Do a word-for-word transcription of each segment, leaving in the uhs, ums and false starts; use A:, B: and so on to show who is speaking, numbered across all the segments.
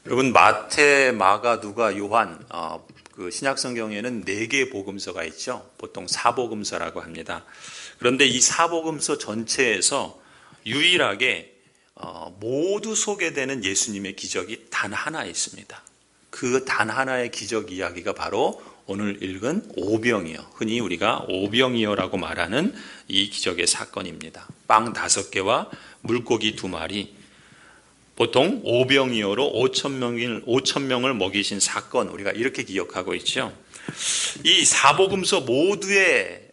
A: 여러분, 마태, 마가, 누가, 요한, 어, 그 신약 성경에는 네 개의 복음서가 있죠. 보통 사복음서라고 합니다. 그런데 이 사복음서 전체에서 유일하게 어, 모두 소개되는 예수님의 기적이 단 하나 있습니다. 그 단 하나의 기적 이야기가 바로 오늘 읽은 오병이어, 흔히 우리가 오병이어라고 말하는 이 기적의 사건입니다. 빵 다섯 개와 물고기 두 마리, 보통 오병이어로 오천 명을, 오천 명을 먹이신 사건, 우리가 이렇게 기억하고 있죠. 이 사복음서 모두에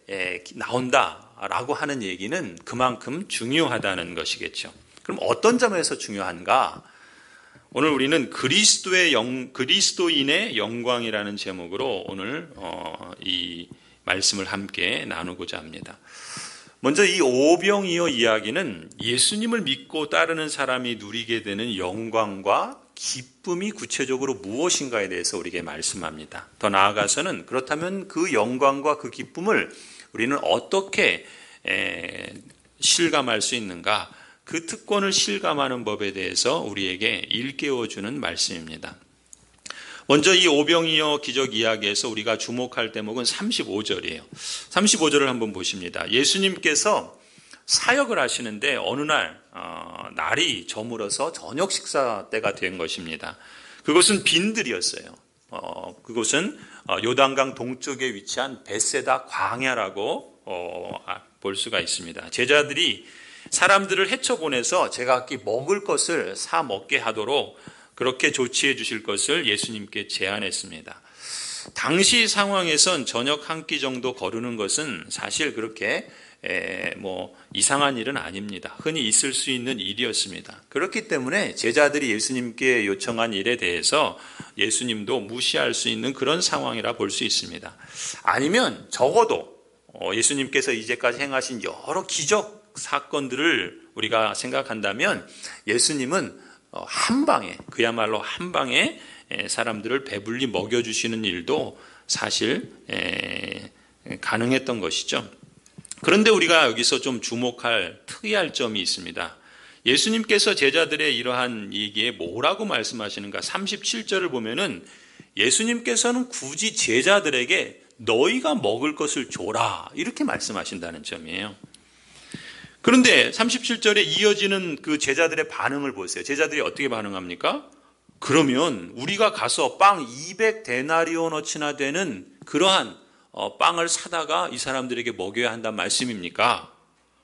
A: 나온다라고 하는 얘기는 그만큼 중요하다는 것이겠죠. 그럼 어떤 점에서 중요한가? 오늘 우리는 그리스도의 영, 그리스도인의 영광이라는 제목으로 오늘 어, 이 말씀을 함께 나누고자 합니다. 먼저 이 오병이어 이야기는 예수님을 믿고 따르는 사람이 누리게 되는 영광과 기쁨이 구체적으로 무엇인가에 대해서 우리에게 말씀합니다. 더 나아가서는 그렇다면 그 영광과 그 기쁨을 우리는 어떻게 에, 실감할 수 있는가? 그 특권을 실감하는 법에 대해서 우리에게 일깨워주는 말씀입니다. 먼저 이 오병이어 기적 이야기에서 우리가 주목할 대목은 삼십오 절이에요. 삼십오 절을 한번 보십니다. 예수님께서 사역을 하시는데 어느 날 어, 날이 저물어서 저녁 식사 때가 된 것입니다. 그것은 빈들이었어요. 어, 그곳은 어, 요단강 동쪽에 위치한 벳세다 광야라고 어, 볼 수가 있습니다. 제자들이 사람들을 헤쳐보내서 제각기 먹을 것을 사 먹게 하도록 그렇게 조치해 주실 것을 예수님께 제안했습니다. 당시 상황에선 저녁 한 끼 정도 거르는 것은 사실 그렇게 에, 뭐 이상한 일은 아닙니다. 흔히 있을 수 있는 일이었습니다. 그렇기 때문에 제자들이 예수님께 요청한 일에 대해서 예수님도 무시할 수 있는 그런 상황이라 볼 수 있습니다. 아니면 적어도 예수님께서 이제까지 행하신 여러 기적 사건들을 우리가 생각한다면 예수님은 한 방에, 그야말로 한 방에 사람들을 배불리 먹여주시는 일도 사실 가능했던 것이죠. 그런데 우리가 여기서 좀 주목할 특이할 점이 있습니다. 예수님께서 제자들의 이러한 얘기에 뭐라고 말씀하시는가? 삼십칠 절을 보면은 예수님께서는 굳이 제자들에게 너희가 먹을 것을 줘라 이렇게 말씀하신다는 점이에요. 그런데 삼십칠 절에 이어지는 그 제자들의 반응을 보세요. 제자들이 어떻게 반응합니까? 그러면 우리가 가서 빵 이백 데나리오너치나 되는 그러한 빵을 사다가 이 사람들에게 먹여야 한다는 말씀입니까?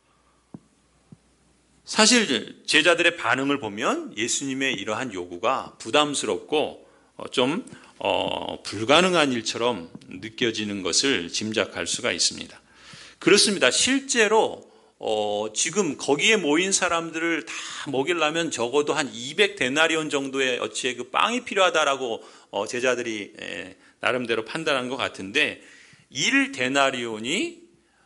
A: 사실 제자들의 반응을 보면 예수님의 이러한 요구가 부담스럽고 좀 어, 불가능한 일처럼 느껴지는 것을 짐작할 수가 있습니다. 그렇습니다. 실제로 어, 지금 거기에 모인 사람들을 다 먹이려면 적어도 한 이백 데나리온 정도의 어치의 그 빵이 필요하다라고 어, 제자들이 에, 나름대로 판단한 것 같은데 일 데나리온이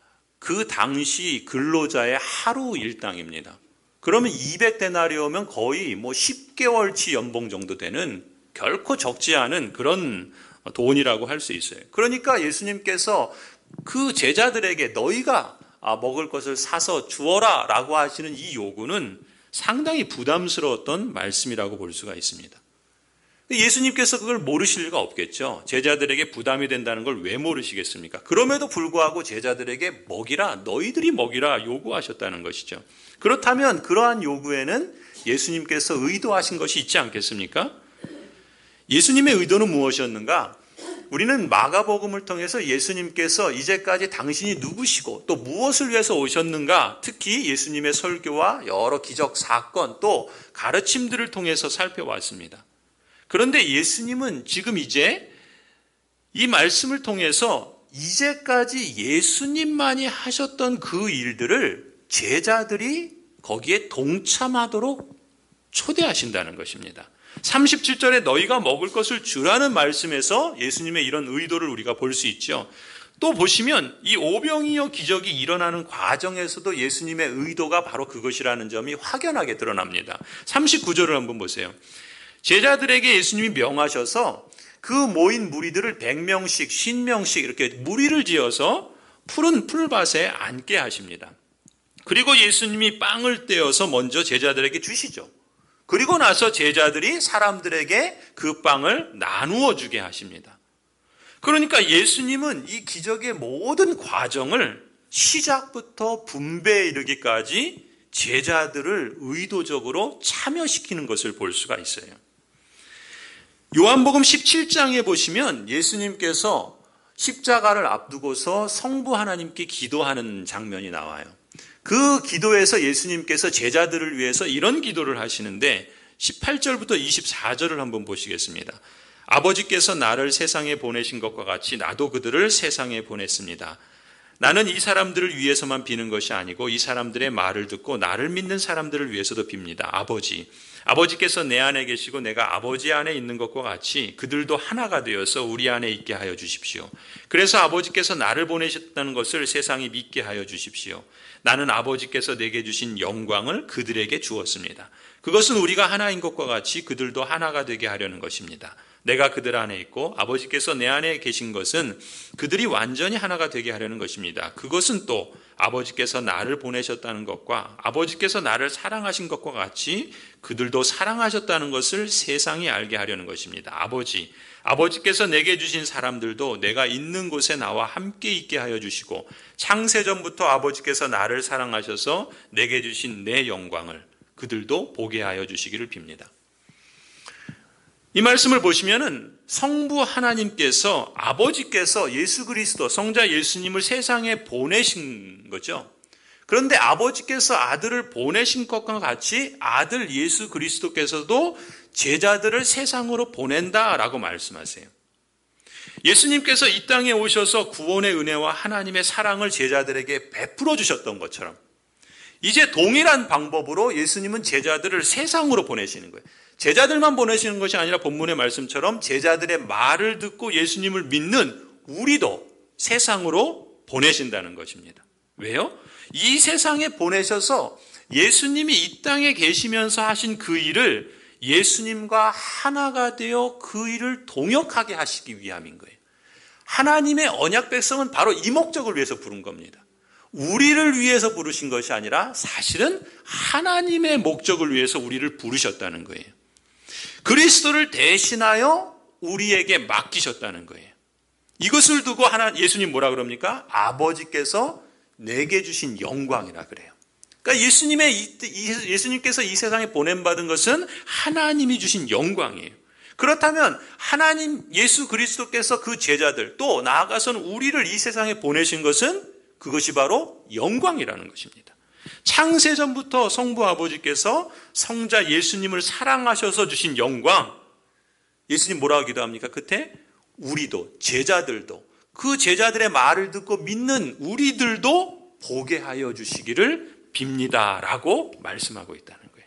A: 그 당시 근로자의 하루 일당입니다. 그러면 이백 데나리온이면 거의 뭐 십 개월치 연봉 정도 되는 결코 적지 않은 그런 돈이라고 할 수 있어요. 그러니까 예수님께서 그 제자들에게 너희가 먹을 것을 사서 주어라 라고 하시는 이 요구는 상당히 부담스러웠던 말씀이라고 볼 수가 있습니다. 예수님께서 그걸 모르실 리가 없겠죠. 제자들에게 부담이 된다는 걸 왜 모르시겠습니까? 그럼에도 불구하고 제자들에게 먹이라, 너희들이 먹이라 요구하셨다는 것이죠. 그렇다면 그러한 요구에는 예수님께서 의도하신 것이 있지 않겠습니까? 예수님의 의도는 무엇이었는가? 우리는 마가복음을 통해서 예수님께서 이제까지 당신이 누구시고 또 무엇을 위해서 오셨는가, 특히 예수님의 설교와 여러 기적 사건 또 가르침들을 통해서 살펴왔습니다. 그런데 예수님은 지금 이제 이 말씀을 통해서 이제까지 예수님만이 하셨던 그 일들을 제자들이 거기에 동참하도록 초대하신다는 것입니다. 삼십칠 절에 너희가 먹을 것을 주라는 말씀에서 예수님의 이런 의도를 우리가 볼 수 있죠. 또 보시면 이 오병이어 기적이 일어나는 과정에서도 예수님의 의도가 바로 그것이라는 점이 확연하게 드러납니다. 삼십구 절을 한번 보세요. 제자들에게 예수님이 명하셔서 그 모인 무리들을 백 명씩, 오십 명씩 이렇게 무리를 지어서 푸른 풀밭에 앉게 하십니다. 그리고 예수님이 빵을 떼어서 먼저 제자들에게 주시죠. 그리고 나서 제자들이 사람들에게 그 빵을 나누어 주게 하십니다. 그러니까 예수님은 이 기적의 모든 과정을 시작부터 분배에 이르기까지 제자들을 의도적으로 참여시키는 것을 볼 수가 있어요. 요한복음 십칠 장에 보시면 예수님께서 십자가를 앞두고서 성부 하나님께 기도하는 장면이 나와요. 그 기도에서 예수님께서 제자들을 위해서 이런 기도를 하시는데 십팔 절부터 이십사 절을 한번 보시겠습니다. 아버지께서 나를 세상에 보내신 것과 같이 나도 그들을 세상에 보냈습니다. 나는 이 사람들을 위해서만 비는 것이 아니고 이 사람들의 말을 듣고 나를 믿는 사람들을 위해서도 빕니다. 아버지, 아버지께서 내 안에 계시고 내가 아버지 안에 있는 것과 같이 그들도 하나가 되어서 우리 안에 있게 하여 주십시오. 그래서 아버지께서 나를 보내셨다는 것을 세상이 믿게 하여 주십시오. 나는 아버지께서 내게 주신 영광을 그들에게 주었습니다. 그것은 우리가 하나인 것과 같이 그들도 하나가 되게 하려는 것입니다. 내가 그들 안에 있고 아버지께서 내 안에 계신 것은 그들이 완전히 하나가 되게 하려는 것입니다. 그것은 또 아버지께서 나를 보내셨다는 것과 아버지께서 나를 사랑하신 것과 같이 그들도 사랑하셨다는 것을 세상이 알게 하려는 것입니다. 아버지, 아버지께서 내게 주신 사람들도 내가 있는 곳에 나와 함께 있게 하여 주시고 창세전부터 아버지께서 나를 사랑하셔서 내게 주신 내 영광을 그들도 보게 하여 주시기를 빕니다. 이 말씀을 보시면은 성부 하나님께서 아버지께서 예수 그리스도 성자 예수님을 세상에 보내신 거죠. 그런데 아버지께서 아들을 보내신 것과 같이 아들 예수 그리스도께서도 제자들을 세상으로 보낸다라고 말씀하세요. 예수님께서 이 땅에 오셔서 구원의 은혜와 하나님의 사랑을 제자들에게 베풀어 주셨던 것처럼 이제 동일한 방법으로 예수님은 제자들을 세상으로 보내시는 거예요. 제자들만 보내시는 것이 아니라 본문의 말씀처럼 제자들의 말을 듣고 예수님을 믿는 우리도 세상으로 보내신다는 것입니다. 왜요? 이 세상에 보내셔서 예수님이 이 땅에 계시면서 하신 그 일을 예수님과 하나가 되어 그 일을 동역하게 하시기 위함인 거예요. 하나님의 언약 백성은 바로 이 목적을 위해서 부른 겁니다. 우리를 위해서 부르신 것이 아니라 사실은 하나님의 목적을 위해서 우리를 부르셨다는 거예요. 그리스도를 대신하여 우리에게 맡기셨다는 거예요. 이것을 두고 하나 예수님 뭐라 그럽니까? 아버지께서 내게 주신 영광이라 그래요. 그러니까 예수님의 이, 예수님께서 이 세상에 보냄받은 것은 하나님이 주신 영광이에요. 그렇다면 하나님 예수 그리스도께서 그 제자들 또 나아가서는 우리를 이 세상에 보내신 것은 그것이 바로 영광이라는 것입니다. 창세전부터 성부 아버지께서 성자 예수님을 사랑하셔서 주신 영광, 예수님 뭐라고 기도합니까? 끝에 우리도 제자들도 그 제자들의 말을 듣고 믿는 우리들도 보게 하여 주시기를 빕니다라고 말씀하고 있다는 거예요.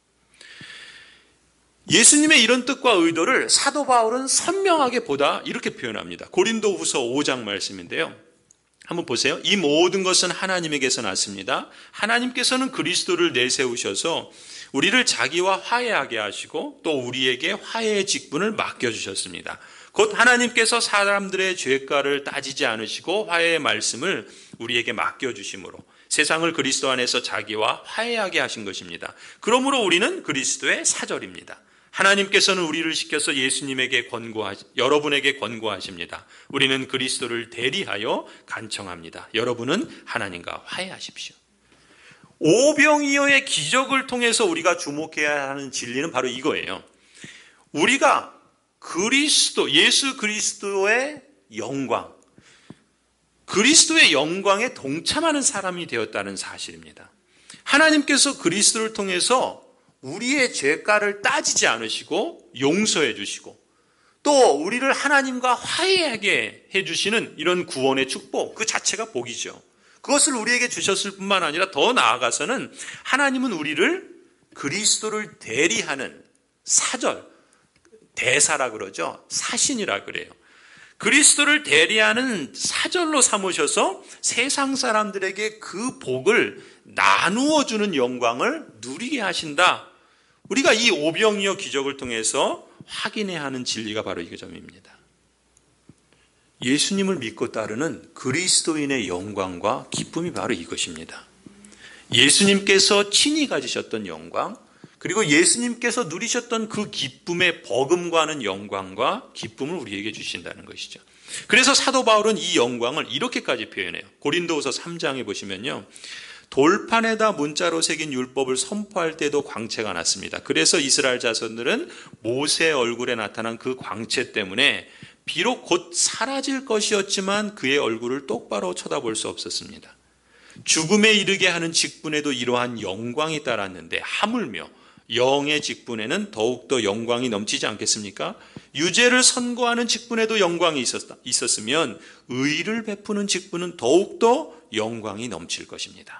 A: 예수님의 이런 뜻과 의도를 사도 바울은 선명하게 보다 이렇게 표현합니다. 고린도후서 오 장 말씀인데요. 한번 보세요. 이 모든 것은 하나님에게서 났습니다. 하나님께서는 그리스도를 내세우셔서 우리를 자기와 화해하게 하시고 또 우리에게 화해의 직분을 맡겨주셨습니다. 곧 하나님께서 사람들의 죄가를 따지지 않으시고 화해의 말씀을 우리에게 맡겨주심으로 세상을 그리스도 안에서 자기와 화해하게 하신 것입니다. 그러므로 우리는 그리스도의 사절입니다. 하나님께서는 우리를 시켜서 예수님에게 권고하, 여러분에게 권고하십니다. 우리는 그리스도를 대리하여 간청합니다. 여러분은 하나님과 화해하십시오. 오병이어의 기적을 통해서 우리가 주목해야 하는 진리는 바로 이거예요. 우리가 그리스도, 예수 그리스도의 영광, 그리스도의 영광에 동참하는 사람이 되었다는 사실입니다. 하나님께서 그리스도를 통해서 우리의 죄가를 따지지 않으시고 용서해 주시고 또 우리를 하나님과 화해하게 해주시는 이런 구원의 축복, 그 자체가 복이죠. 그것을 우리에게 주셨을 뿐만 아니라 더 나아가서는 하나님은 우리를 그리스도를 대리하는 사절, 대사라 그러죠. 사신이라 그래요. 그리스도를 대리하는 사절로 삼으셔서 세상 사람들에게 그 복을 나누어 주는 영광을 누리게 하신다. 우리가 이 오병이어 기적을 통해서 확인해야 하는 진리가 바로 이 점입니다. 예수님을 믿고 따르는 그리스도인의 영광과 기쁨이 바로 이것입니다. 예수님께서 친히 가지셨던 영광, 그리고 예수님께서 누리셨던 그 기쁨의 버금가는 영광과 기쁨을 우리에게 주신다는 것이죠. 그래서 사도 바울은 이 영광을 이렇게까지 표현해요. 고린도후서 삼 장에 보시면요. 돌판에다 문자로 새긴 율법을 선포할 때도 광채가 났습니다. 그래서 이스라엘 자손들은 모세 얼굴에 나타난 그 광채 때문에 비록 곧 사라질 것이었지만 그의 얼굴을 똑바로 쳐다볼 수 없었습니다. 죽음에 이르게 하는 직분에도 이러한 영광이 따랐는데 하물며 영의 직분에는 더욱더 영광이 넘치지 않겠습니까? 유죄를 선고하는 직분에도 영광이 있었다, 있었으면 의를 베푸는 직분은 더욱더 영광이 넘칠 것입니다.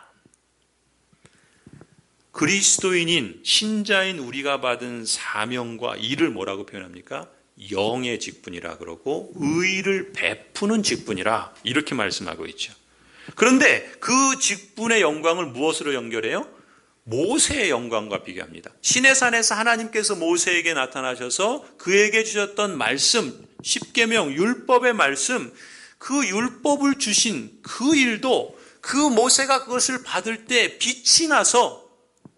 A: 그리스도인인 신자인 우리가 받은 사명과 일을 뭐라고 표현합니까? 영의 직분이라 그러고 의를 베푸는 직분이라 이렇게 말씀하고 있죠. 그런데 그 직분의 영광을 무엇으로 연결해요? 모세의 영광과 비교합니다. 시내산에서 하나님께서 모세에게 나타나셔서 그에게 주셨던 말씀, 십계명, 율법의 말씀, 그 율법을 주신 그 일도 그 모세가 그것을 받을 때 빛이 나서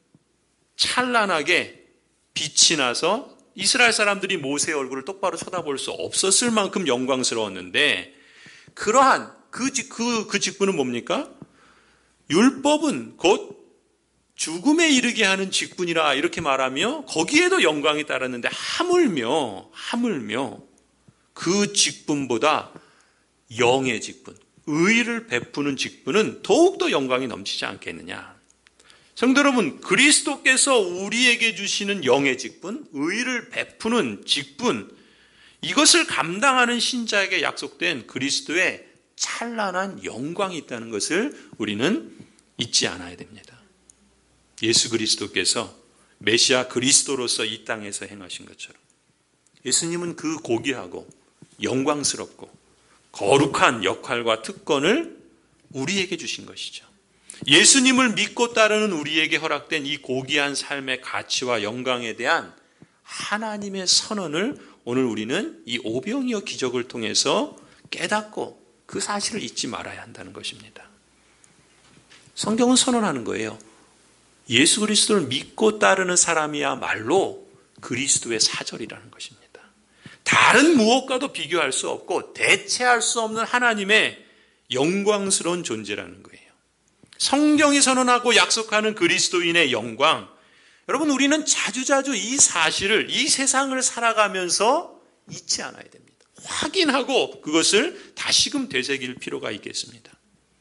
A: 찬란하게 빛이 나서 이스라엘 사람들이 모세의 얼굴을 똑바로 쳐다볼 수 없었을 만큼 영광스러웠는데 그러한 그, 그, 그 직분은 뭡니까? 율법은 곧 죽음에 이르게 하는 직분이라 이렇게 말하며 거기에도 영광이 따랐는데 하물며 하물며 그 직분보다 영의 직분, 의를 베푸는 직분은 더욱더 영광이 넘치지 않겠느냐. 성도 여러분, 그리스도께서 우리에게 주시는 영의 직분, 의를 베푸는 직분, 이것을 감당하는 신자에게 약속된 그리스도의 찬란한 영광이 있다는 것을 우리는 잊지 않아야 됩니다. 예수 그리스도께서 메시아 그리스도로서 이 땅에서 행하신 것처럼 예수님은 그 고귀하고 영광스럽고 거룩한 역할과 특권을 우리에게 주신 것이죠. 예수님을 믿고 따르는 우리에게 허락된 이 고귀한 삶의 가치와 영광에 대한 하나님의 선언을 오늘 우리는 이 오병이어 기적을 통해서 깨닫고 그 사실을 잊지 말아야 한다는 것입니다. 성경은 선언하는 거예요. 예수 그리스도를 믿고 따르는 사람이야말로 그리스도의 사절이라는 것입니다. 다른 무엇과도 비교할 수 없고 대체할 수 없는 하나님의 영광스러운 존재라는 거예요. 성경이 선언하고 약속하는 그리스도인의 영광, 여러분 우리는 자주자주 이 사실을, 이 세상을 살아가면서 잊지 않아야 됩니다. 확인하고 그것을 다시금 되새길 필요가 있겠습니다.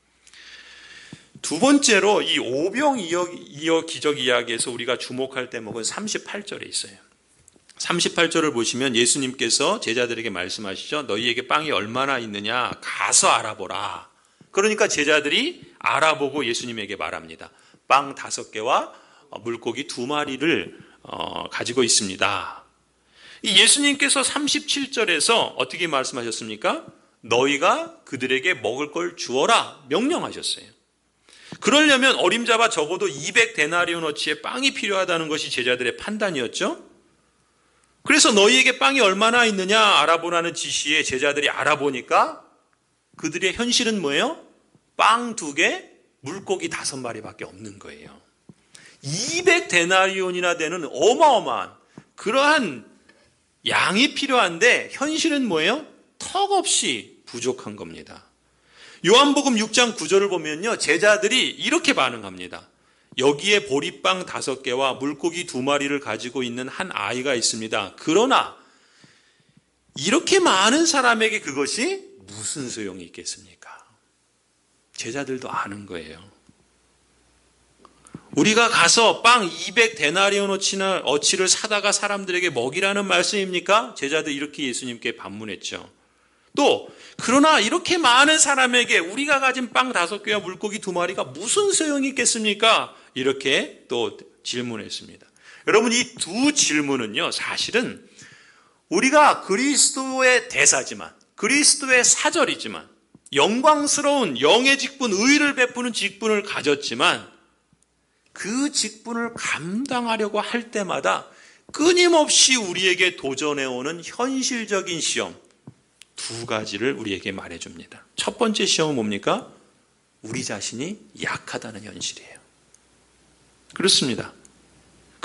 A: 두 번째로 이 오병이어 기적 이야기에서 우리가 주목할 대목은 삼십팔 절에 있어요. 삼십팔 절을 보시면 예수님께서 제자들에게 말씀하시죠. 너희에게 빵이 얼마나 있느냐 가서 알아보라. 그러니까 제자들이 알아보고 예수님에게 말합니다. 빵 다섯 개와 물고기 두 마리를 가지고 있습니다. 예수님께서 삼십칠 절에서 어떻게 말씀하셨습니까? 너희가 그들에게 먹을 걸 주어라 명령하셨어요. 그러려면 어림잡아 적어도 이백 데나리온어치의 빵이 필요하다는 것이 제자들의 판단이었죠. 그래서 너희에게 빵이 얼마나 있느냐 알아보라는 지시에 제자들이 알아보니까 그들의 현실은 뭐예요? 빵 두 개, 물고기 다섯 마리밖에 없는 거예요. 이백 데나리온이나 되는 어마어마한 그러한 양이 필요한데 현실은 뭐예요? 턱없이 부족한 겁니다. 요한복음 육 장 구 절을 보면요. 제자들이 이렇게 반응합니다. 여기에 보리빵 다섯 개와 물고기 두 마리를 가지고 있는 한 아이가 있습니다. 그러나 이렇게 많은 사람에게 그것이 무슨 소용이 있겠습니까? 제자들도 아는 거예요. 우리가 가서 빵 이백 데나리온어치나 어치를 사다가 사람들에게 먹이라는 말씀입니까? 제자들 이렇게 예수님께 반문했죠. 또 그러나 이렇게 많은 사람에게 우리가 가진 빵 다섯 개와 물고기 두 마리가 무슨 소용이 있겠습니까? 이렇게 또 질문했습니다. 여러분 이 두 질문은요. 사실은 우리가 그리스도의 대사지만 그리스도의 사절이지만 영광스러운 영의 직분, 의를 베푸는 직분을 가졌지만 그 직분을 감당하려고 할 때마다 끊임없이 우리에게 도전해오는 현실적인 시험 두 가지를 우리에게 말해줍니다. 첫 번째 시험은 뭡니까? 우리 자신이 약하다는 현실이에요. 그렇습니다.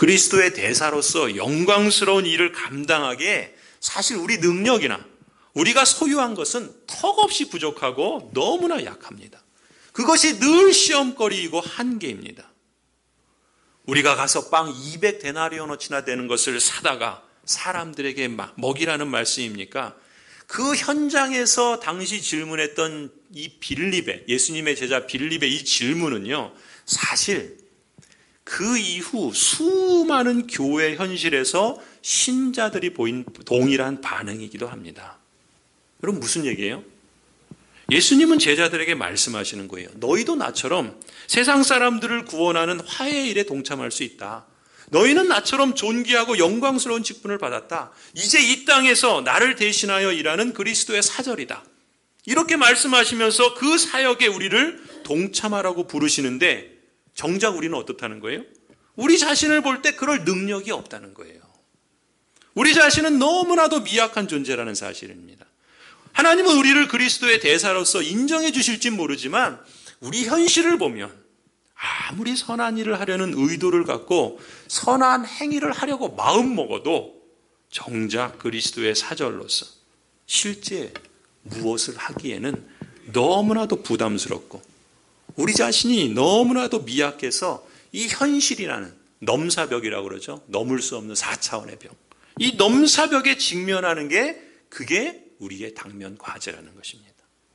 A: 그리스도의 대사로서 영광스러운 일을 감당하기에 사실 우리 능력이나 우리가 소유한 것은 턱없이 부족하고 너무나 약합니다. 그것이 늘 시험거리이고 한계입니다. 우리가 가서 빵 이백 데나리오너치나 되는 것을 사다가 사람들에게 막 먹이라는 말씀입니까? 그 현장에서 당시 질문했던 이 빌립의, 예수님의 제자 빌립의 이 질문은요, 사실 그 이후 수많은 교회 현실에서 신자들이 보인 동일한 반응이기도 합니다. 여러분, 무슨 얘기예요? 예수님은 제자들에게 말씀하시는 거예요. 너희도 나처럼 세상 사람들을 구원하는 화해의 일에 동참할 수 있다. 너희는 나처럼 존귀하고 영광스러운 직분을 받았다. 이제 이 땅에서 나를 대신하여 일하는 그리스도의 사절이다. 이렇게 말씀하시면서 그 사역에 우리를 동참하라고 부르시는데 정작 우리는 어떻다는 거예요? 우리 자신을 볼 때 그럴 능력이 없다는 거예요. 우리 자신은 너무나도 미약한 존재라는 사실입니다. 하나님은 우리를 그리스도의 대사로서 인정해 주실지 모르지만 우리 현실을 보면 아무리 선한 일을 하려는 의도를 갖고 선한 행위를 하려고 마음먹어도 정작 그리스도의 사절로서 실제 무엇을 하기에는 너무나도 부담스럽고 우리 자신이 너무나도 미약해서 이 현실이라는 넘사벽이라고 그러죠. 넘을 수 없는 사 차원의 벽. 이 넘사벽에 직면하는 게 그게 우리의 당면 과제라는 것입니다.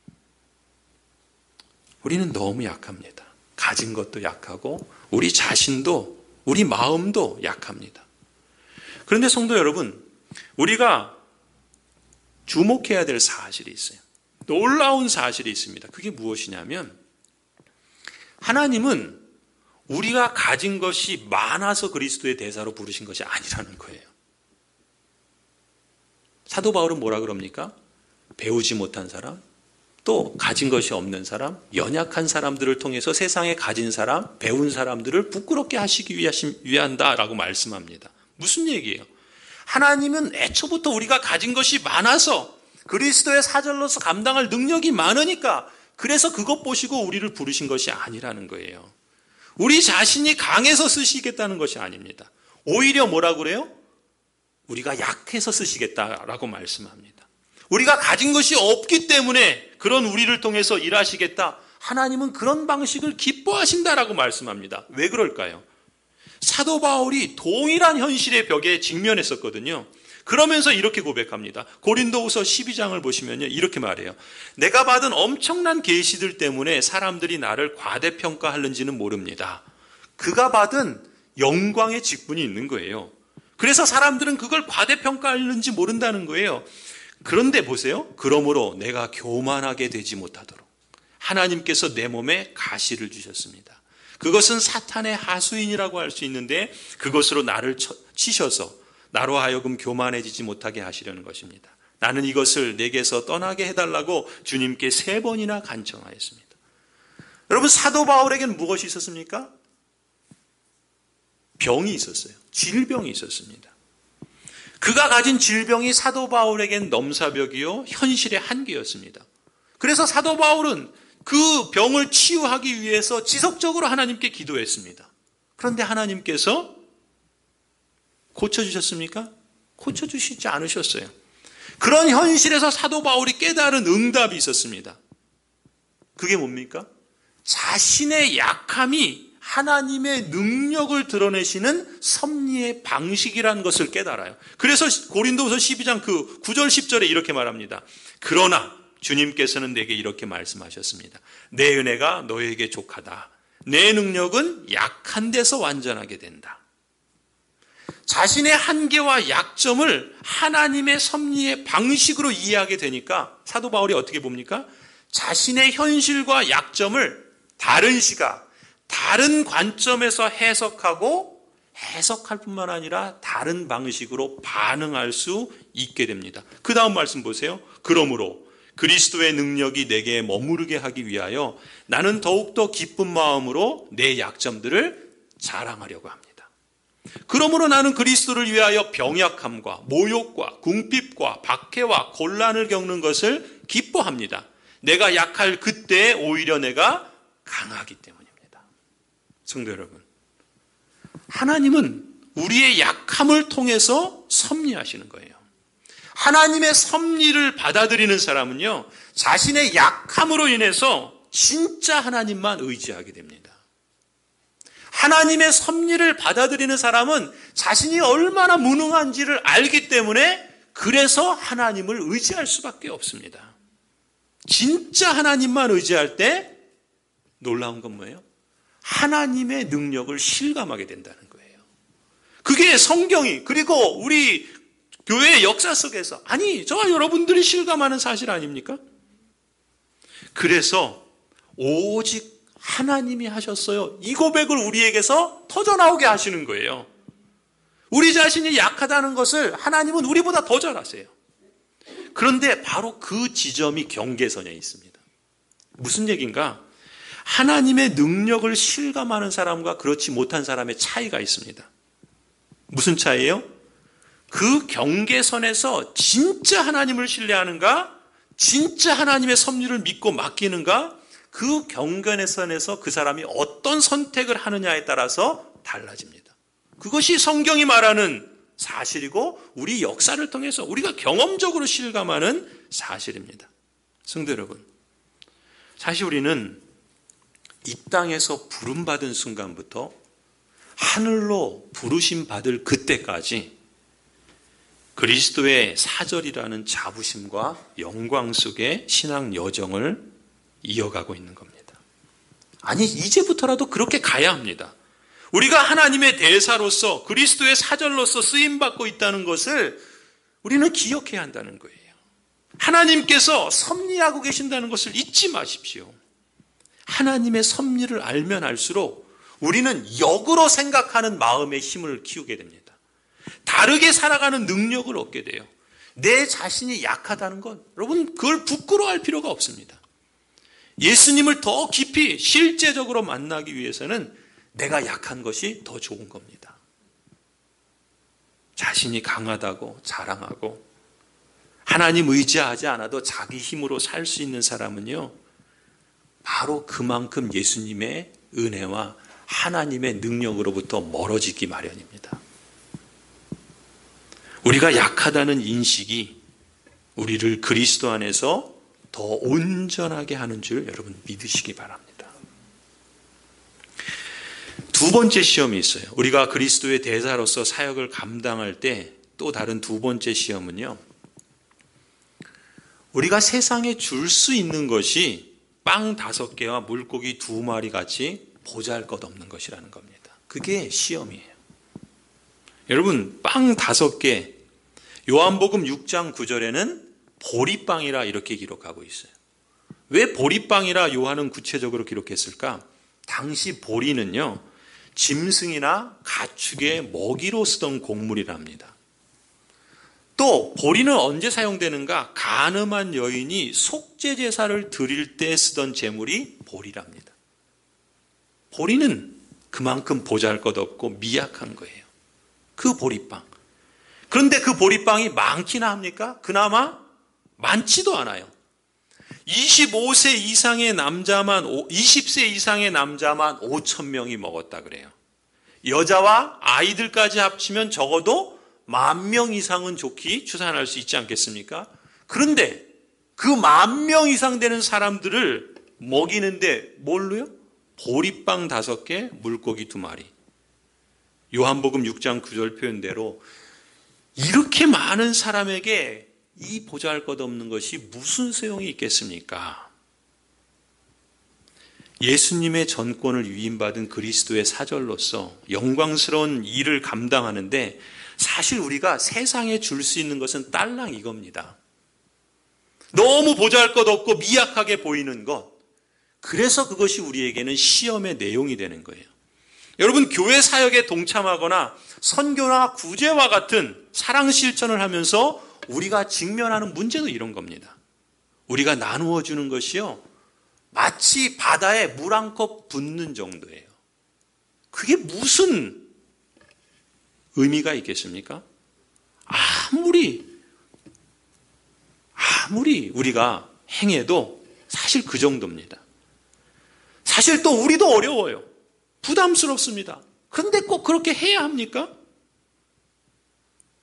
A: 우리는 너무 약합니다. 가진 것도 약하고 우리 자신도 우리 마음도 약합니다. 그런데 성도 여러분, 우리가 주목해야 될 사실이 있어요. 놀라운 사실이 있습니다. 그게 무엇이냐면 하나님은 우리가 가진 것이 많아서 그리스도의 대사로 부르신 것이 아니라는 거예요. 사도 바울은 뭐라 그럽니까? 배우지 못한 사람, 또 가진 것이 없는 사람, 연약한 사람들을 통해서 세상에 가진 사람, 배운 사람들을 부끄럽게 하시기 위한다라고 말씀합니다. 무슨 얘기예요? 하나님은 애초부터 우리가 가진 것이 많아서 그리스도의 사절로서 감당할 능력이 많으니까 그래서 그것 보시고 우리를 부르신 것이 아니라는 거예요. 우리 자신이 강해서 쓰시겠다는 것이 아닙니다. 오히려 뭐라고 그래요? 우리가 약해서 쓰시겠다라고 말씀합니다. 우리가 가진 것이 없기 때문에 그런 우리를 통해서 일하시겠다. 하나님은 그런 방식을 기뻐하신다라고 말씀합니다. 왜 그럴까요? 사도 바울이 동일한 현실의 벽에 직면했었거든요. 그러면서 이렇게 고백합니다. 고린도후서 십이 장을 보시면요, 이렇게 말해요. 내가 받은 엄청난 계시들 때문에 사람들이 나를 과대평가하는지는 모릅니다. 그가 받은 영광의 직분이 있는 거예요. 그래서 사람들은 그걸 과대평가하는지 모른다는 거예요. 그런데 보세요. 그러므로 내가 교만하게 되지 못하도록 하나님께서 내 몸에 가시를 주셨습니다. 그것은 사탄의 하수인이라고 할 수 있는데 그것으로 나를 치셔서 나로 하여금 교만해지지 못하게 하시려는 것입니다. 나는 이것을 내게서 떠나게 해달라고 주님께 세 번이나 간청하였습니다. 여러분, 사도 바울에게는 무엇이 있었습니까? 병이 있었어요. 질병이 있었습니다. 그가 가진 질병이 사도 바울에겐 넘사벽이요, 현실의 한계였습니다. 그래서 사도 바울은 그 병을 치유하기 위해서 지속적으로 하나님께 기도했습니다. 그런데 하나님께서 고쳐주셨습니까? 고쳐주시지 않으셨어요. 그런 현실에서 사도 바울이 깨달은 응답이 있었습니다. 그게 뭡니까? 자신의 약함이 하나님의 능력을 드러내시는 섭리의 방식이라는 것을 깨달아요. 그래서 고린도후서 십이 장 그 구 절 십 절에 이렇게 말합니다. 그러나 주님께서는 내게 이렇게 말씀하셨습니다. 내 은혜가 너에게 족하다. 내 능력은 약한 데서 완전하게 된다. 자신의 한계와 약점을 하나님의 섭리의 방식으로 이해하게 되니까 사도 바울이 어떻게 봅니까? 자신의 현실과 약점을 다른 시각, 다른 관점에서 해석하고 해석할 뿐만 아니라 다른 방식으로 반응할 수 있게 됩니다. 그 다음 말씀 보세요. 그러므로 그리스도의 능력이 내게 머무르게 하기 위하여 나는 더욱더 기쁜 마음으로 내 약점들을 자랑하려고 합니다. 그러므로 나는 그리스도를 위하여 병약함과 모욕과 궁핍과 박해와 곤란을 겪는 것을 기뻐합니다. 내가 약할 그때에 오히려 내가 강하기 때문입니다. 성도 여러분, 하나님은 우리의 약함을 통해서 섭리하시는 거예요. 하나님의 섭리를 받아들이는 사람은요, 자신의 약함으로 인해서 진짜 하나님만 의지하게 됩니다. 하나님의 섭리를 받아들이는 사람은 자신이 얼마나 무능한지를 알기 때문에 그래서 하나님을 의지할 수밖에 없습니다. 진짜 하나님만 의지할 때 놀라운 건 뭐예요? 하나님의 능력을 실감하게 된다는 거예요. 그게 성경이, 그리고 우리 교회의 역사 속에서, 아니 저와 여러분들이 실감하는 사실 아닙니까? 그래서 오직 하나님이 하셨어요, 이 고백을 우리에게서 터져나오게 하시는 거예요. 우리 자신이 약하다는 것을 하나님은 우리보다 더 잘 아세요. 그런데 바로 그 지점이 경계선에 있습니다. 무슨 얘기인가? 하나님의 능력을 실감하는 사람과 그렇지 못한 사람의 차이가 있습니다. 무슨 차이예요? 그 경계선에서 진짜 하나님을 신뢰하는가, 진짜 하나님의 섭리를 믿고 맡기는가, 그 경계선에서 그 사람이 어떤 선택을 하느냐에 따라서 달라집니다. 그것이 성경이 말하는 사실이고 우리 역사를 통해서 우리가 경험적으로 실감하는 사실입니다. 성도 여러분, 사실 우리는 이 땅에서 부름받은 순간부터 하늘로 부르심 받을 그때까지 그리스도의 사절이라는 자부심과 영광 속의 신앙 여정을 이어가고 있는 겁니다. 아니, 이제부터라도 그렇게 가야 합니다. 우리가 하나님의 대사로서 그리스도의 사절로서 쓰임받고 있다는 것을 우리는 기억해야 한다는 거예요. 하나님께서 섭리하고 계신다는 것을 잊지 마십시오. 하나님의 섭리를 알면 알수록 우리는 역으로 생각하는 마음의 힘을 키우게 됩니다. 다르게 살아가는 능력을 얻게 돼요. 내 자신이 약하다는 건 여러분 그걸 부끄러워할 필요가 없습니다. 예수님을 더 깊이 실제적으로 만나기 위해서는 내가 약한 것이 더 좋은 겁니다. 자신이 강하다고 자랑하고 하나님 의지하지 않아도 자기 힘으로 살 수 있는 사람은요, 바로 그만큼 예수님의 은혜와 하나님의 능력으로부터 멀어지기 마련입니다. 우리가 약하다는 인식이 우리를 그리스도 안에서 더 온전하게 하는 줄 여러분 믿으시기 바랍니다. 두 번째 시험이 있어요. 우리가 그리스도의 대사로서 사역을 감당할 때 또 다른 두 번째 시험은요, 우리가 세상에 줄 수 있는 것이 빵 다섯 개와 물고기 두 마리 같이 보잘것없는 것이라는 겁니다. 그게 시험이에요. 여러분, 빵 다섯 개, 요한복음 육 장 구 절에는 보리빵이라 이렇게 기록하고 있어요. 왜 보리빵이라 요한은 구체적으로 기록했을까? 당시 보리는요, 짐승이나 가축의 먹이로 쓰던 곡물이랍니다. 또 보리는 언제 사용되는가? 간음한 여인이 속죄 제사를 드릴 때 쓰던 제물이 보리랍니다. 보리는 그만큼 보잘것없고 미약한 거예요. 그 보리빵. 그런데 그 보리빵이 많기나 합니까? 그나마 많지도 않아요. 이십오 세 이상의 남자만, 이십 세 이상의 남자만 오천 명이 먹었다 그래요. 여자와 아이들까지 합치면 적어도 만 명 이상은 좋게 추산할 수 있지 않겠습니까? 그런데 그 만 명 이상 되는 사람들을 먹이는데 뭘로요? 보리빵 다섯 개, 물고기 두 마리. 요한복음 육 장 구 절 표현대로 이렇게 많은 사람에게 이 보잘것없는 것이 무슨 소용이 있겠습니까? 예수님의 전권을 위임받은 그리스도의 사절로서 영광스러운 일을 감당하는데 사실 우리가 세상에 줄 수 있는 것은 딸랑 이겁니다. 너무 보잘것없고 미약하게 보이는 것. 그래서 그것이 우리에게는 시험의 내용이 되는 거예요. 여러분, 교회 사역에 동참하거나 선교나 구제와 같은 사랑 실천을 하면서 우리가 직면하는 문제도 이런 겁니다. 우리가 나누어 주는 것이요, 마치 바다에 물 한 컵 붓는 정도예요. 그게 무슨 의미가 있겠습니까? 아무리 아무리 우리가 행해도 사실 그 정도입니다. 사실 또 우리도 어려워요. 부담스럽습니다. 그런데 꼭 그렇게 해야 합니까?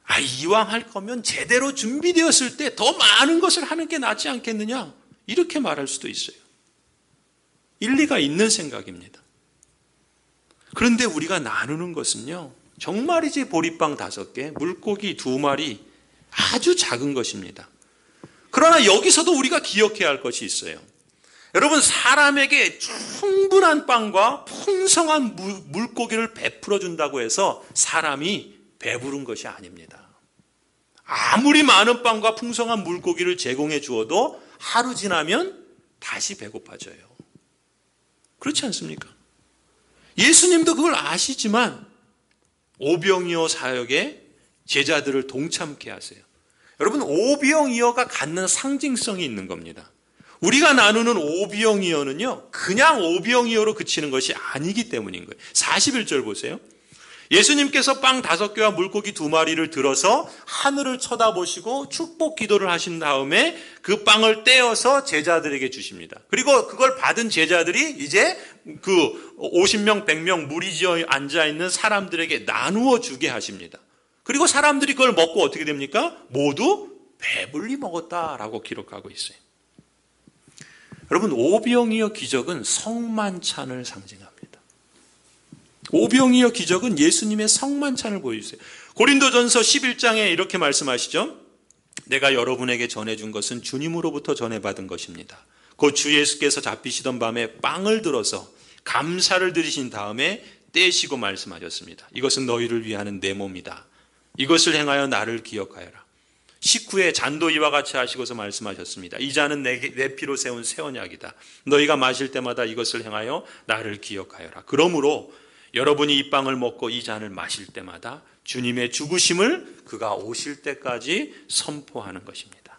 A: 아, 이왕 할 거면 제대로 준비되었을 때 더 많은 것을 하는 게 낫지 않겠느냐? 이렇게 말할 수도 있어요. 일리가 있는 생각입니다. 그런데 우리가 나누는 것은요, 정말이지 보리빵 다섯 개, 물고기 두 마리, 아주 작은 것입니다. 그러나 여기서도 우리가 기억해야 할 것이 있어요. 여러분, 사람에게 충분한 빵과 풍성한 물고기를 베풀어 준다고 해서 사람이 배부른 것이 아닙니다. 아무리 많은 빵과 풍성한 물고기를 제공해 주어도 하루 지나면 다시 배고파져요. 그렇지 않습니까? 예수님도 그걸 아시지만 오병이어 사역에 제자들을 동참케 하세요. 여러분, 오병이어가 갖는 상징성이 있는 겁니다. 우리가 나누는 오병이어는요, 그냥 오병이어로 그치는 것이 아니기 때문인 거예요. 사십일 절 보세요. 예수님께서 빵 다섯 개와 물고기 두 마리를 들어서 하늘을 쳐다보시고 축복 기도를 하신 다음에 그 빵을 떼어서 제자들에게 주십니다. 그리고 그걸 받은 제자들이 이제 그 오십 명, 백 명 무리지어 앉아있는 사람들에게 나누어 주게 하십니다. 그리고 사람들이 그걸 먹고 어떻게 됩니까? 모두 배불리 먹었다라고 기록하고 있어요. 여러분, 오병이어 기적은 성만찬을 상징합니다. 오병이어 기적은 예수님의 성만찬을 보여주세요. 고린도전서 십일 장에 이렇게 말씀하시죠. 내가 여러분에게 전해준 것은 주님으로부터 전해받은 것입니다. 곧 주 예수께서 잡히시던 밤에 빵을 들어서 감사를 드리신 다음에 떼시고 말씀하셨습니다. 이것은 너희를 위하는 내 몸이다. 이것을 행하여 나를 기억하여라. 식후에 잔도 이와 같이 하시고서 말씀하셨습니다. 이 잔은 내, 내 피로 세운 새 언약이다. 너희가 마실 때마다 이것을 행하여 나를 기억하여라. 그러므로 여러분이 이 빵을 먹고 이 잔을 마실 때마다 주님의 죽으심을 그가 오실 때까지 선포하는 것입니다.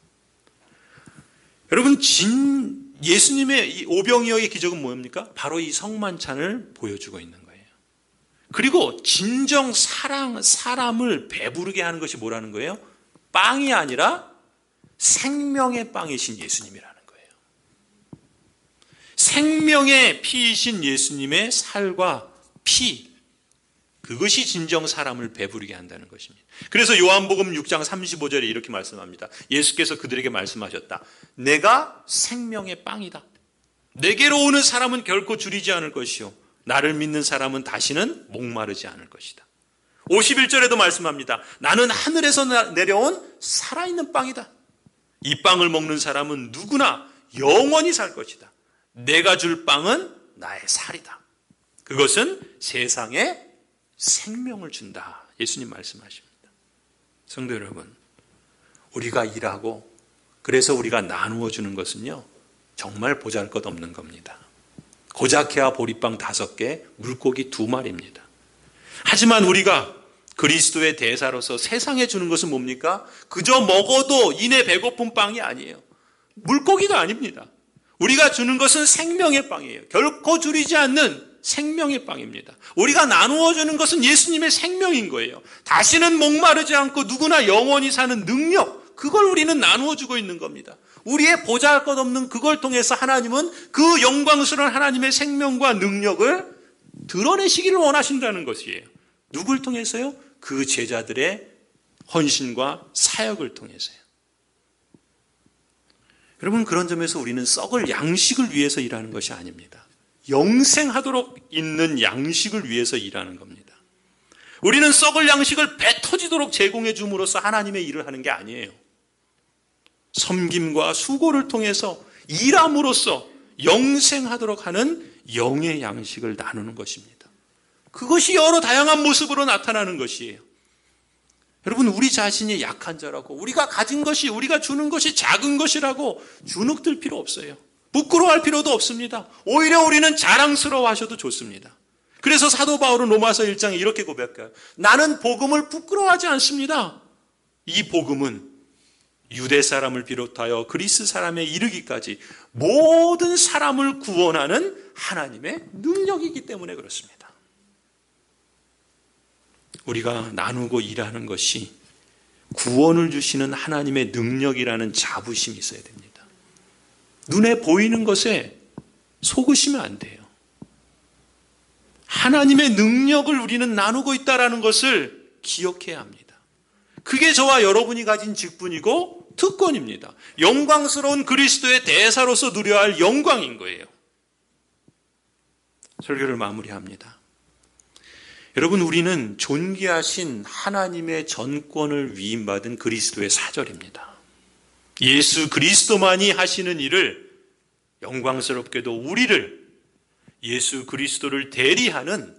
A: 여러분, 진 예수님의 이 오병이어의 기적은 뭡니까? 바로 이 성만찬을 보여주고 있는 거예요. 그리고 진정 사랑, 사람을 배부르게 하는 것이 뭐라는 거예요? 빵이 아니라 생명의 빵이신 예수님이라는 거예요. 생명의 피이신 예수님의 살과 피, 그것이 진정 사람을 배부르게 한다는 것입니다. 그래서 요한복음 육 장 삼십오 절에 이렇게 말씀합니다. 예수께서 그들에게 말씀하셨다. 내가 생명의 빵이다. 내게로 오는 사람은 결코 줄이지 않을 것이요 나를 믿는 사람은 다시는 목마르지 않을 것이다. 오십일 절에도 말씀합니다. 나는 하늘에서 내려온 살아있는 빵이다. 이 빵을 먹는 사람은 누구나 영원히 살 것이다. 내가 줄 빵은 나의 살이다. 그것은 세상에 생명을 준다. 예수님 말씀하십니다. 성도 여러분, 우리가 일하고 그래서 우리가 나누어 주는 것은요, 정말 보잘것없는 겁니다. 고작해야 보리빵 다섯 개, 물고기 두 마리입니다. 하지만 우리가 그리스도의 대사로서 세상에 주는 것은 뭡니까? 그저 먹어도 이내 배고픈 빵이 아니에요. 물고기가 아닙니다. 우리가 주는 것은 생명의 빵이에요. 결코 줄이지 않는 생명의 빵입니다. 우리가 나누어 주는 것은 예수님의 생명인 거예요. 다시는 목마르지 않고 누구나 영원히 사는 능력, 그걸 우리는 나누어 주고 있는 겁니다. 우리의 보잘것없는 그걸 통해서 하나님은 그 영광스러운 하나님의 생명과 능력을 드러내시기를 원하신다는 것이에요. 누굴 통해서요? 그 제자들의 헌신과 사역을 통해서요. 여러분, 그런 점에서 우리는 썩을 양식을 위해서 일하는 것이 아닙니다. 영생하도록 있는 양식을 위해서 일하는 겁니다. 우리는 썩을 양식을 배 터지도록 제공해 줌으로써 하나님의 일을 하는 게 아니에요. 섬김과 수고를 통해서 일함으로써 영생하도록 하는 영의 양식을 나누는 것입니다. 그것이 여러 다양한 모습으로 나타나는 것이에요. 여러분, 우리 자신이 약한 자라고, 우리가 가진 것이, 우리가 주는 것이 작은 것이라고 주눅들 필요 없어요. 부끄러워할 필요도 없습니다. 오히려 우리는 자랑스러워 하셔도 좋습니다. 그래서 사도 바울은 로마서 일 장에 이렇게 고백해요. 나는 복음을 부끄러워하지 않습니다. 이 복음은 유대 사람을 비롯하여 그리스 사람에 이르기까지 모든 사람을 구원하는 하나님의 능력이기 때문에 그렇습니다. 우리가 나누고 일하는 것이 구원을 주시는 하나님의 능력이라는 자부심이 있어야 됩니다. 눈에 보이는 것에 속으시면 안 돼요. 하나님의 능력을 우리는 나누고 있다는 것을 기억해야 합니다. 그게 저와 여러분이 가진 직분이고 특권입니다. 영광스러운 그리스도의 대사로서 누려야 할 영광인 거예요. 설교를 마무리합니다. 여러분, 우리는 존귀하신 하나님의 전권을 위임받은 그리스도의 사절입니다. 예수 그리스도만이 하시는 일을, 영광스럽게도 우리를, 예수 그리스도를 대리하는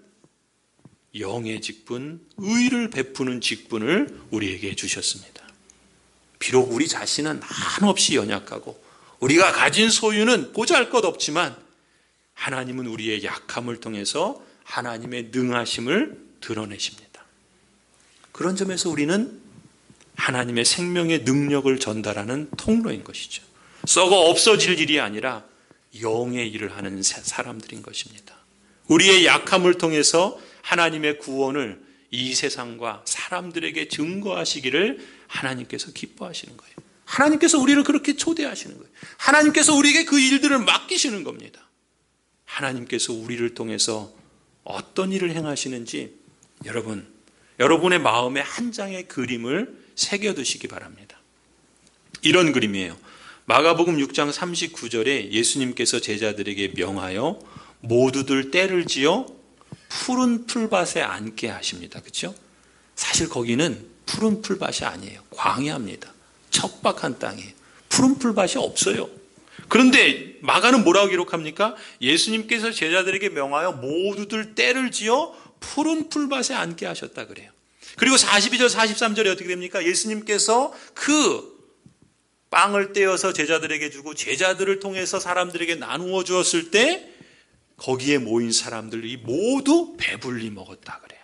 A: 영의 직분, 의를 베푸는 직분을 우리에게 주셨습니다. 비록 우리 자신은 한없이 연약하고 우리가 가진 소유는 보잘것없지만 하나님은 우리의 약함을 통해서 하나님의 능하심을 드러내십니다. 그런 점에서 우리는 하나님의 생명의 능력을 전달하는 통로인 것이죠. 썩어 없어질 일이 아니라 영의 일을 하는 사람들인 것입니다. 우리의 약함을 통해서 하나님의 구원을 이 세상과 사람들에게 증거하시기를 하나님께서 기뻐하시는 거예요. 하나님께서 우리를 그렇게 초대하시는 거예요. 하나님께서 우리에게 그 일들을 맡기시는 겁니다. 하나님께서 우리를 통해서 어떤 일을 행하시는지 여러분, 여러분의 마음에 한 장의 그림을 새겨두시기 바랍니다. 이런 그림이에요. 마가복음 육 장 삼십구 절에 예수님께서 제자들에게 명하여 모두들 떼를 지어 푸른 풀밭에 앉게 하십니다. 그렇죠? 사실 거기는 푸른 풀밭이 아니에요. 광야입니다. 척박한 땅이에요. 푸른 풀밭이 없어요. 그런데 마가는 뭐라고 기록합니까? 예수님께서 제자들에게 명하여 모두들 떼를 지어 푸른 풀밭에 앉게 하셨다 그래요. 그리고 사십이 절 사십삼 절에 어떻게 됩니까? 예수님께서 그 빵을 떼어서 제자들에게 주고 제자들을 통해서 사람들에게 나누어 주었을 때 거기에 모인 사람들이 모두 배불리 먹었다 그래요.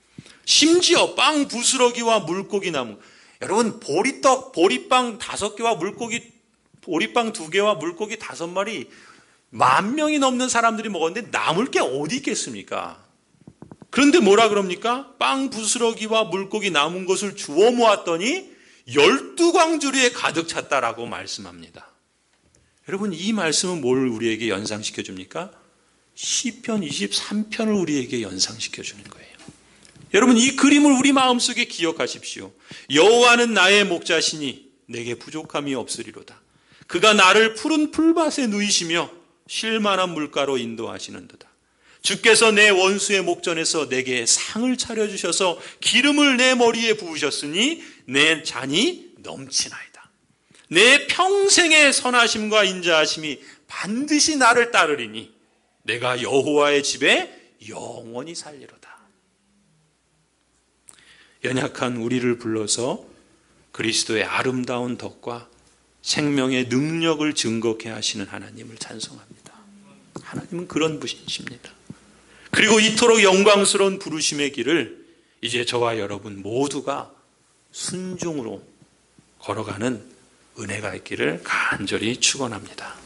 A: 심지어 빵 부스러기와 물고기 나무, 여러분 보리떡, 보리빵 다섯 개와 물고기, 보리빵 두 개와 물고기 다섯 마리, 만 명이 넘는 사람들이 먹었는데 남을 게 어디 있겠습니까? 그런데 뭐라 그럽니까? 빵 부스러기와 물고기 남은 것을 주워 모았더니 열두 광주리에 가득 찼다라고 말씀합니다. 여러분, 이 말씀은 뭘 우리에게 연상시켜 줍니까? 시편 이십삼 편을 우리에게 연상시켜 주는 거예요. 여러분, 이 그림을 우리 마음속에 기억하십시오. 여호와는 나의 목자시니 내게 부족함이 없으리로다. 그가 나를 푸른 풀밭에 누이시며 쉴만한 물가로 인도하시는도다. 주께서 내 원수의 목전에서 내게 상을 차려주셔서 기름을 내 머리에 부으셨으니 내 잔이 넘치나이다. 내 평생의 선하심과 인자하심이 반드시 나를 따르리니 내가 여호와의 집에 영원히 살리로다. 연약한 우리를 불러서 그리스도의 아름다운 덕과 생명의 능력을 증거케 하시는 하나님을 찬송합니다. 하나님은 그런 분이십니다. 그리고 이토록 영광스러운 부르심의 길을 이제 저와 여러분 모두가 순종으로 걸어가는 은혜가 있기를 간절히 축원합니다.